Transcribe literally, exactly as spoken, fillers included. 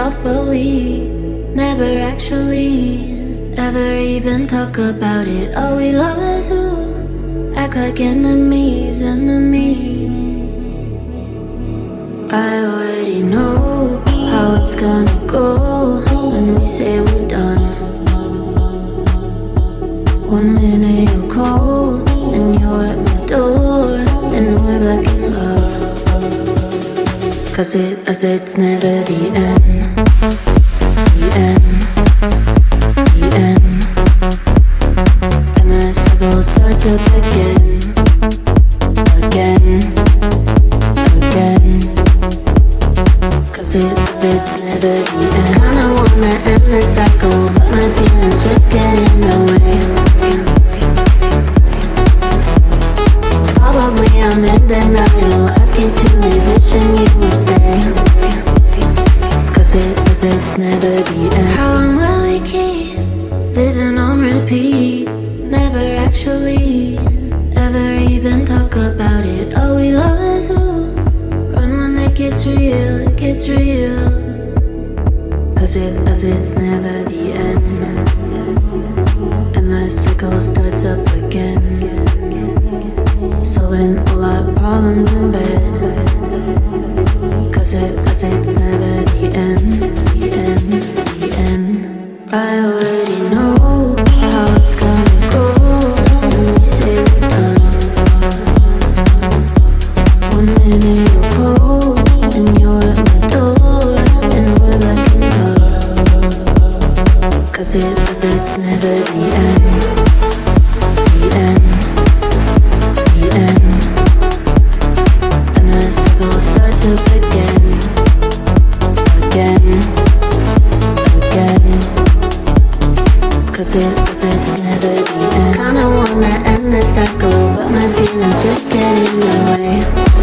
off, but we never actually ever even talk about it. All we love is who act like enemies, enemies. I already know how it's gonna go when we say we're done. One minute you're cold, and you're at my door, and we're back in love. Cause it, as it's never the end. The end. The end. And the cycle starts up again. Again. Again. Cause it, as it's never the end. Kinda wanna end the cycle, but my feelings just get in the way. Probably I'm in denial, ask you to leave, wishing you would stay. Cause it, cause it's never the end. How long will we keep living on repeat? Never actually ever even talk about it. All we love is who run when it gets real, it gets real. Cause it, as it's never the end. And the cycle starts up again. Solving all our problems in bed. Cause it, as it's never the end. The end, the end. I already know how it's gonna go when we say we're done. One minute you're cold, and you're at my door, and we're back in love. Cause it, as it's never the end. The end. The end. And the cycle starts up again. Again. Again. Cause it, cause it's never the end. Kinda wanna end the cycle, but my feelings just get in the way.